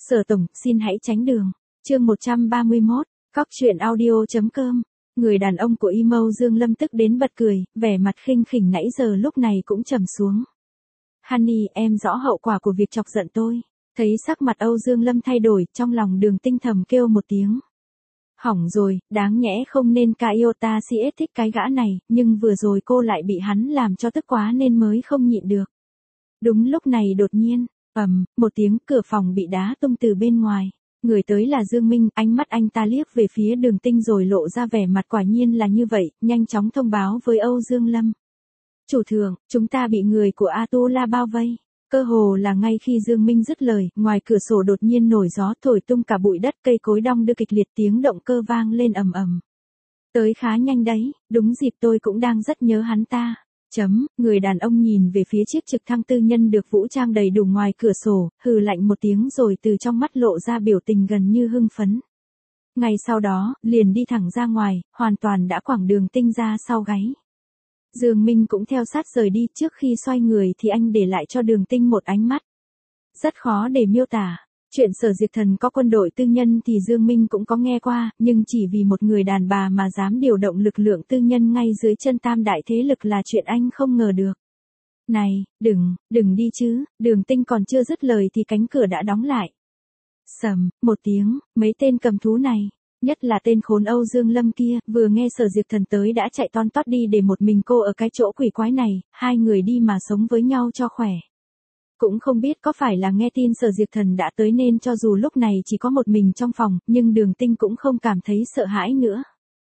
Sở tổng, xin hãy tránh đường. Chương 131, Cóc truyện audio.com. Người đàn ông của emo Dương Lâm tức đến bật cười, vẻ mặt khinh khỉnh nãy giờ lúc này cũng trầm xuống. Honey, em rõ hậu quả của việc chọc giận tôi. Thấy sắc mặt Âu Dương Lâm thay đổi, trong lòng Đường Tinh thầm kêu một tiếng. Hỏng rồi, đáng nhẽ không nên Iota CS thích cái gã này, nhưng vừa rồi cô lại bị hắn làm cho tức quá nên mới không nhịn được. Đúng lúc này đột nhiên, một tiếng cửa phòng bị đá tung từ bên ngoài. Người tới là Dương Minh, ánh mắt anh ta liếc về phía Đường Tinh rồi lộ ra vẻ mặt quả nhiên là như vậy, nhanh chóng thông báo với Âu Dương Lâm. Chủ thượng, chúng ta bị người của Atula bao vây. Cơ hồ là ngay khi Dương Minh dứt lời, ngoài cửa sổ đột nhiên nổi gió thổi tung cả bụi đất, cây cối đong đưa kịch liệt, tiếng động cơ vang lên ầm ầm. Tới khá nhanh đấy, đúng dịp tôi cũng đang rất nhớ hắn ta. Người đàn ông nhìn về phía chiếc trực thăng tư nhân được vũ trang đầy đủ ngoài cửa sổ, hừ lạnh một tiếng rồi từ trong mắt lộ ra biểu tình gần như hưng phấn. Ngay sau đó, liền đi thẳng ra ngoài, hoàn toàn đã quẳng Đường Tinh ra sau gáy. Dương Minh cũng theo sát rời đi, trước khi xoay người thì anh để lại cho Đường Tinh một ánh mắt. Rất khó để miêu tả. Chuyện Sở Diệt Thần có quân đội tư nhân thì Dương Minh cũng có nghe qua, nhưng chỉ vì một người đàn bà mà dám điều động lực lượng tư nhân ngay dưới chân tam đại thế lực là chuyện anh không ngờ được. Này, đừng đi chứ, Đường Tinh còn chưa dứt lời thì cánh cửa đã đóng lại. Sầm, một tiếng, mấy tên cầm thú này, nhất là tên khốn Âu Dương Lâm kia, vừa nghe Sở Diệt Thần tới đã chạy ton tót đi để một mình cô ở cái chỗ quỷ quái này, hai người đi mà sống với nhau cho khỏe. Cũng không biết có phải là nghe tin Sở Diệt Thần đã tới nên cho dù lúc này chỉ có một mình trong phòng, nhưng Đường Tinh cũng không cảm thấy sợ hãi nữa.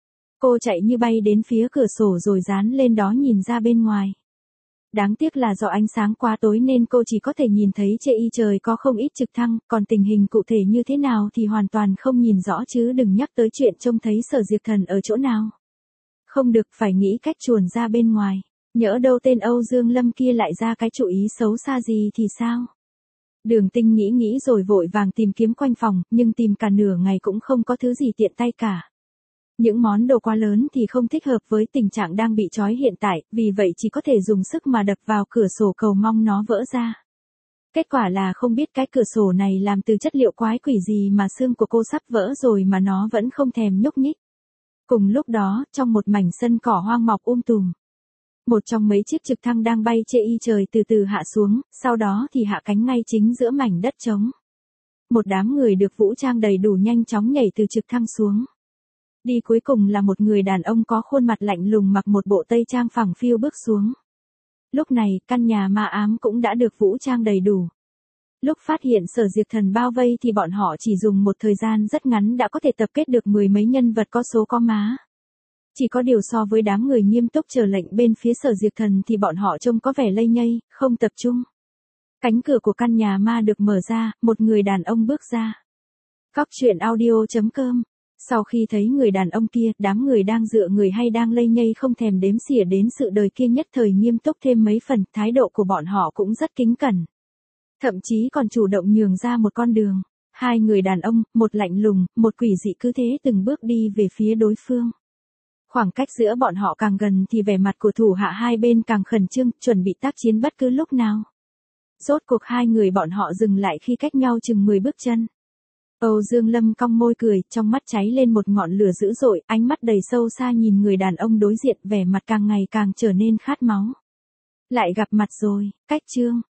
Cô chạy như bay đến phía cửa sổ rồi dán lên đó nhìn ra bên ngoài. Đáng tiếc là do ánh sáng quá tối nên cô chỉ có thể nhìn thấy trên trời có không ít trực thăng, còn tình hình cụ thể như thế nào thì hoàn toàn không nhìn rõ chứ đừng nhắc tới chuyện trông thấy Sở Diệt Thần ở chỗ nào. Không được, phải nghĩ cách chuồn ra bên ngoài. Nhỡ đâu tên Âu Dương Lâm kia lại ra cái chủ ý xấu xa gì thì sao? Đường Tinh nghĩ rồi vội vàng tìm kiếm quanh phòng, nhưng tìm cả nửa ngày cũng không có thứ gì tiện tay cả. Những món đồ quá lớn thì không thích hợp với tình trạng đang bị trói hiện tại, vì vậy chỉ có thể dùng sức mà đập vào cửa sổ cầu mong nó vỡ ra. Kết quả là không biết cái cửa sổ này làm từ chất liệu quái quỷ gì mà xương của cô sắp vỡ rồi mà nó vẫn không thèm nhúc nhích. Cùng lúc đó, trong một mảnh sân cỏ hoang mọc tùm. Một trong mấy chiếc trực thăng đang bay trên trời từ từ hạ xuống, sau đó thì hạ cánh ngay chính giữa mảnh đất trống. Một đám người được vũ trang đầy đủ nhanh chóng nhảy từ trực thăng xuống. Đi cuối cùng là một người đàn ông có khuôn mặt lạnh lùng mặc một bộ tây trang phẳng phiu bước xuống. Lúc này, căn nhà ma ám cũng đã được vũ trang đầy đủ. Lúc phát hiện Sở Diệt Thần bao vây thì bọn họ chỉ dùng một thời gian rất ngắn đã có thể tập kết được mười mấy nhân vật có số có má. Chỉ có điều so với đám người nghiêm túc chờ lệnh bên phía Sở Diệt Thần thì bọn họ trông có vẻ lây nhây, không tập trung. Cánh cửa của căn nhà ma được mở ra, một người đàn ông bước ra. Cóc truyện audio.com. Sau khi thấy người đàn ông kia, đám người đang dựa người hay đang lây nhây không thèm đếm xỉa đến sự đời kia nhất thời nghiêm túc thêm mấy phần, thái độ của bọn họ cũng rất kính cẩn. Thậm chí còn chủ động nhường ra một con đường. Hai người đàn ông, một lạnh lùng, một quỷ dị cứ thế từng bước đi về phía đối phương. Khoảng cách giữa bọn họ càng gần thì vẻ mặt của thủ hạ hai bên càng khẩn trương, chuẩn bị tác chiến bất cứ lúc nào. Rốt cuộc hai người bọn họ dừng lại khi cách nhau chừng 10 bước chân. Âu Dương Lâm cong môi cười, trong mắt cháy lên một ngọn lửa dữ dội, ánh mắt đầy sâu xa nhìn người đàn ông đối diện, vẻ mặt càng ngày càng trở nên khát máu. Lại gặp mặt rồi, cách chương.